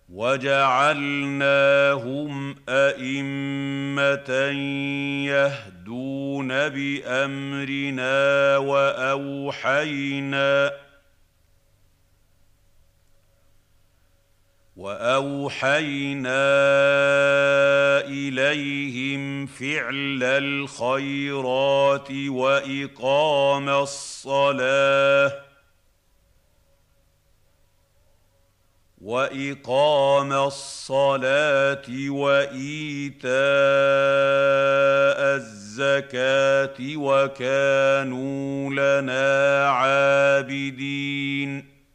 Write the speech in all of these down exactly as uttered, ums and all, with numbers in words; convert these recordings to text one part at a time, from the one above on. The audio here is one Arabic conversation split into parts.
وَجَعَلْنَاهُمْ أَئِمَّةً يَهْدُونَ بِأَمْرِنَا وَأَوْحَيْنَا وَأَوْحَيْنَا إِلَيْهِمْ فِعْلَ الْخَيْرَاتِ وَإِقَامَ الصَّلَاةِ وَإِقَامَ الصَّلَاةِ وَإِيتَاءَ الزَّكَاةِ وَكَانُوا لَنَا عَابِدِينَ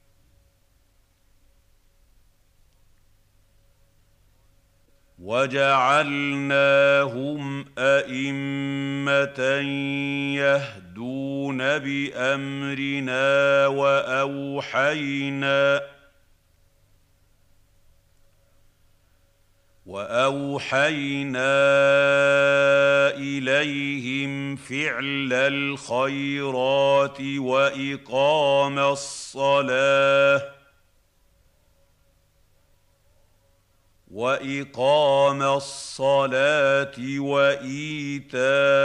وَجَعَلْنَاهُمْ أَئِمَّةً يَهْدُونَ بِأَمْرِنَا وَأَوْحَيْنَا وَأَوْحَيْنَا إِلَيْهِمْ فِعْلَ الْخَيْرَاتِ وَإِقَامَ الصَّلَاةِ وَإِقَامَ الصَّلَاةِ وَإِيتَاءَ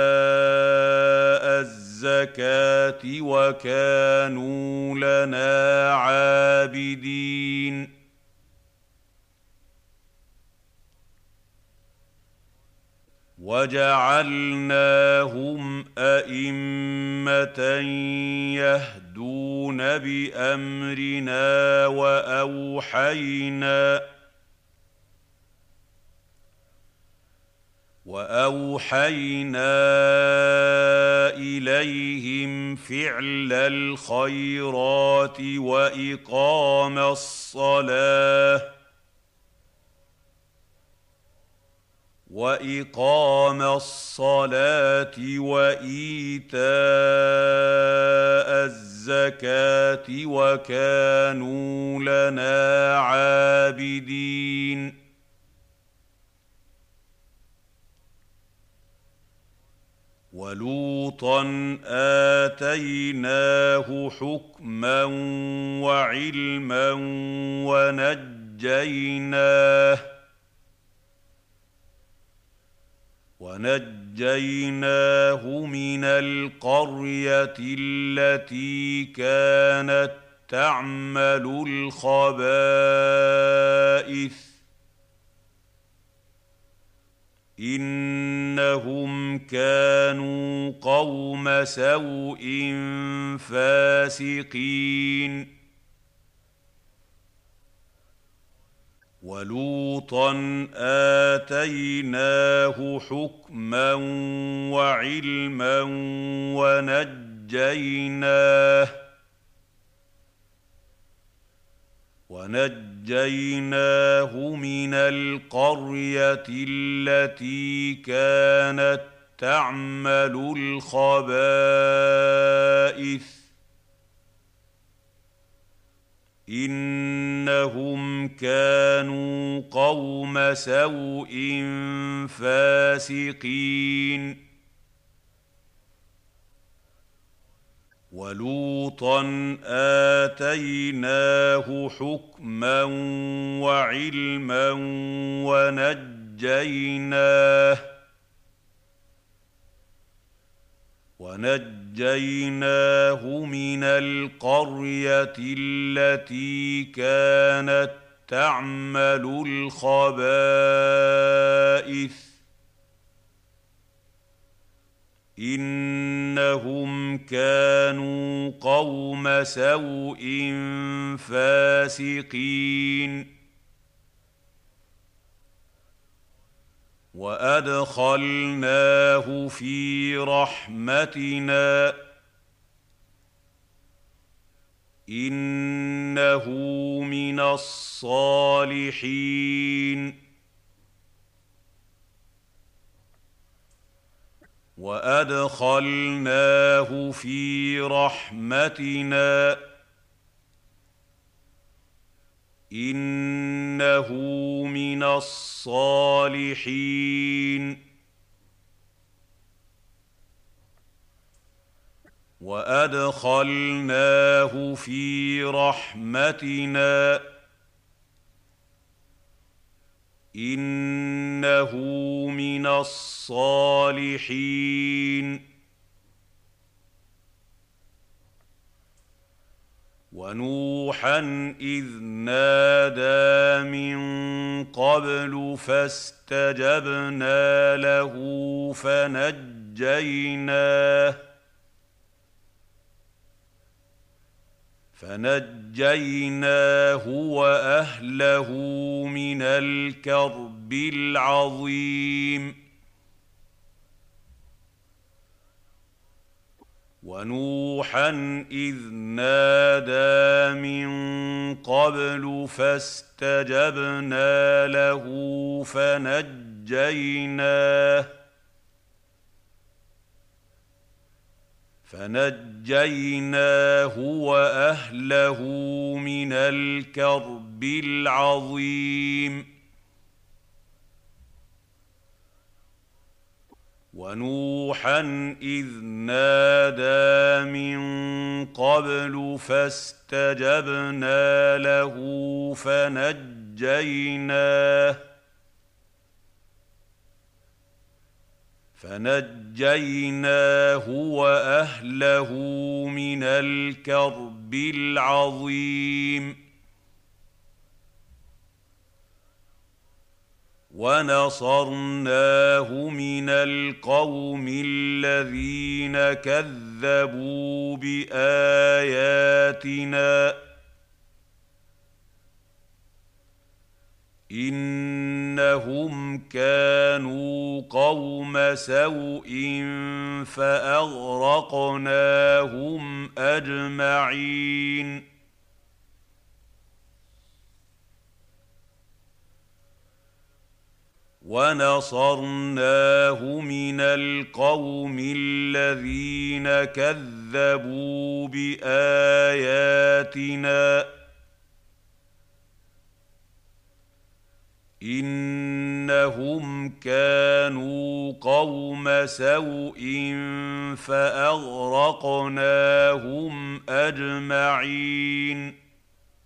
الزَّكَاةِ وَكَانُوا لَنَا عَابِدِينَ وَجَعَلْنَاهُمْ أَئِمَّةً يَهْدُونَ بِأَمْرِنَا وَأَوْحَيْنَا وَأَوْحَيْنَا إِلَيْهِمْ فِعْلَ الْخَيْرَاتِ وَإِقَامَ الصَّلَاةِ وَإِقَامَ الصَّلَاةِ وَإِيتَاءَ الزَّكَاةِ وَكَانُوا لَنَا عَابِدِينَ وَلُوطًا آتَيْنَاهُ حُكْمًا وَعِلْمًا وَنَجَّيْنَاهُ وَنَجَّيْنَاهُ مِنَ الْقَرْيَةِ الَّتِي كَانَتْ تَعْمَلُ الْخَبَائِثَ إِنَّهُمْ كَانُوا قَوْمَ سَوْءٍ فَاسِقِينَ وَلُوطًا آتَيْنَاهُ حُكْمًا وَعِلْمًا وَنَجَّيْنَاهُ وَنَجَّيْنَاهُ مِنَ الْقَرْيَةِ الَّتِي كَانَتْ تَعْمَلُ الْخَبَائِثَ إِنَّهُمْ كَانُوا قَوْمَ سَوْءٍ فَاسِقِينَ وَلُوطًا آتَيْنَاهُ حُكْمًا وَعِلْمًا وَنَجَّيْنَاهُ وَنَجَّيْنَاهُ مِنَ الْقَرْيَةِ الَّتِي كَانَتْ تَعْمَلُ الْخَبَائِثَ إِنَّهُمْ كَانُوا قَوْمَ سَوْءٍ فَاسِقِينَ وَأَدْخَلْنَاهُ فِي رَحْمَتِنَا إِنَّهُ مِنَ الصَّالِحِينَ وَأَدْخَلْنَاهُ فِي رَحْمَتِنَا إِنَّهُ مِنَ الصَّالِحِينَ وَأَدْخَلْنَاهُ فِي رَحْمَتِنَا إنه من الصالحين. ونوحا إذ نادى من قبل فاستجبنا له فنجيناه فنجيناه وأهله من الكرب العظيم. ونوحا إذ نادى من قبل فاستجبنا له فنجيناه فنجيناه وأهله من الكرب العظيم. ونوحا إذ نادى من قبل فاستجبنا له فنجيناه فنجيناه وأهله من الكرب العظيم. ونصرناه من القوم الذين كذبوا بآياتنا إنهم كانوا قوم سوء فأغرقناهم أجمعين. ونصرناه من القوم الذين كذبوا بآياتنا إنهم كانوا قوم سوء فأغرقناهم أجمعين.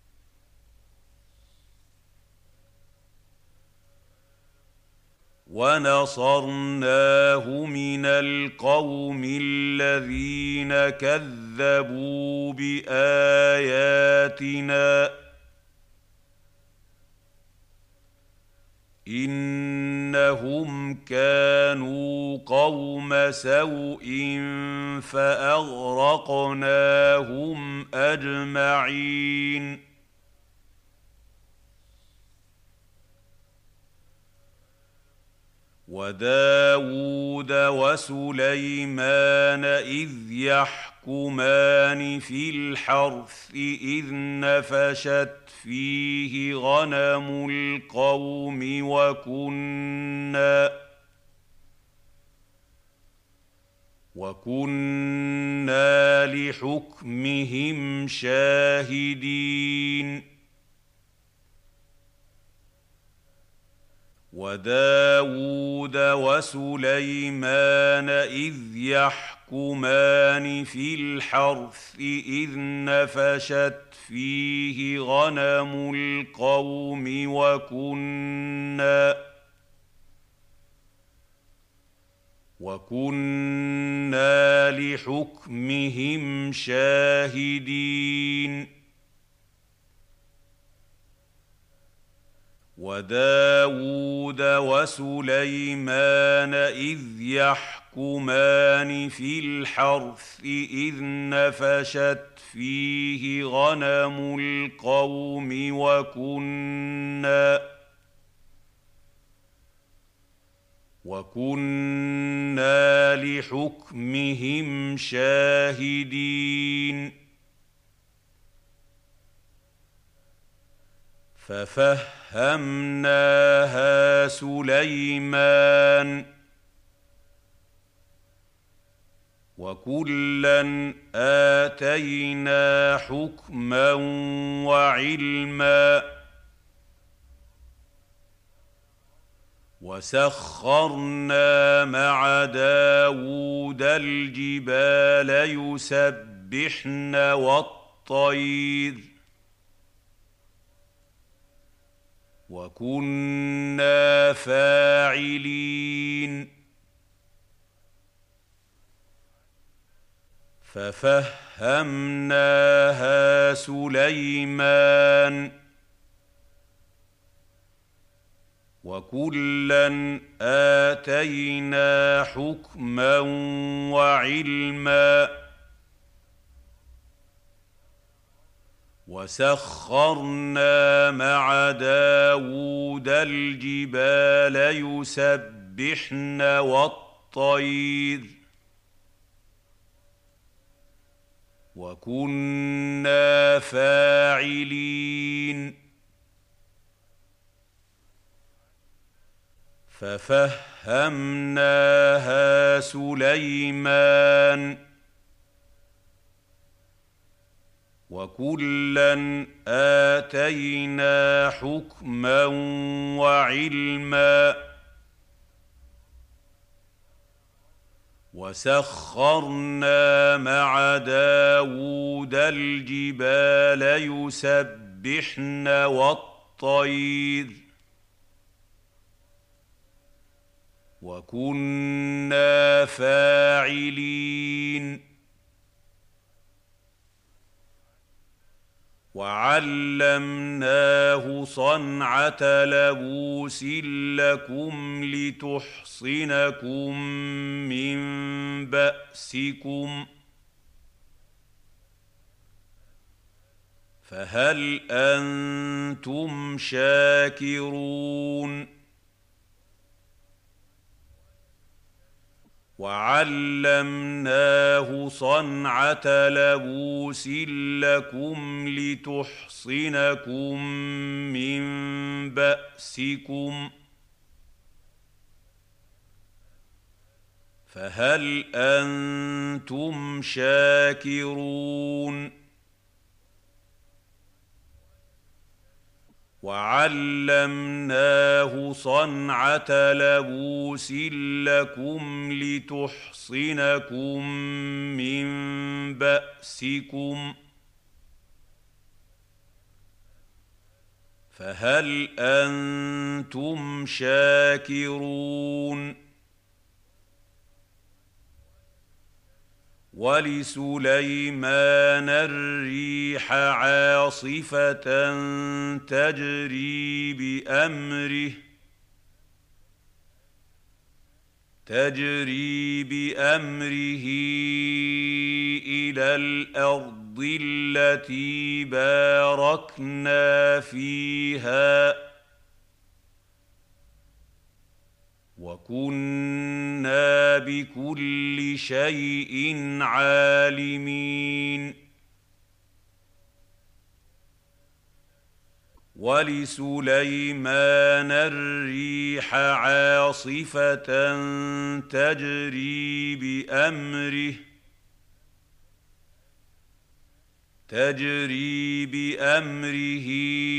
ونصرناه من القوم الذين كذبوا بآياتنا إنهم كانوا قوم سوء فأغرقناهم أجمعين. وداود وسليمان إذ يحكمان في الحرث إذ نفشت فيه غنم القوم وكنا وكنا لحكمهم شاهدين. وداود وسليمان إذ يحكمان في الحرث إذ نفشت فيه غنم القوم وكنا وكنا لحكمهم شاهدين. وداود وسليمان إذ يحكمان في الحرث إذ نفشت فيه غنم القوم وكنا وكنا لحكمهم شاهدين. ففهمناها سليمان وكلا آتينا حكما وعلما وسخرنا مع داود الجبال يسبحن والطير وكنا فاعلين ففهمناها سليمان وكلا آتينا حكما وعلما وسخرنا مع داود الجبال يسبحن والطير وكنا فاعلين ففهمناها سليمان وكلا آتينا حكما وعلما وسخرنا مع داود الجبال يسبحن والطير وكنا فاعلين وعلمناه صنعة لبوس لكم لتحصنكم من بأسكم فهل أنتم شاكرون وعلمناه صنعة لبوس لكم لتحصنكم من بأسكم فهل أنتم شاكرون وعلمناه صنعة لبوس لكم لتحصنكم من بأسكم فهل أنتم شاكرون ولسليمان الريح عاصفة تجري بأمره تجري بأمره إلى الأرض التي باركنا فيها وكنا بكل شيء عالمين ولسليمان الريح عاصفة تجري بأمره تجري بأمره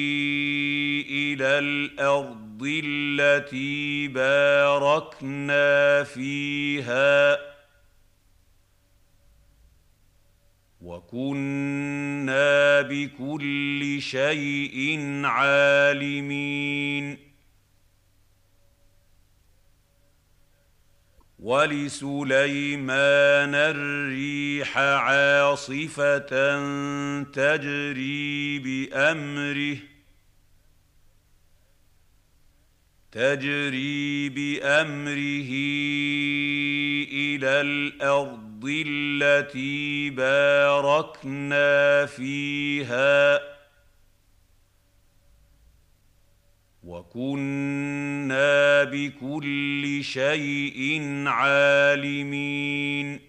إلى الأرض التي باركنا فيها وكنا بكل شيء عالمين ولسليمان الريح عاصفة تجري بأمره تجري بأمره إلى الأرض التي باركنا فيها وكنا بكل شيء عالمين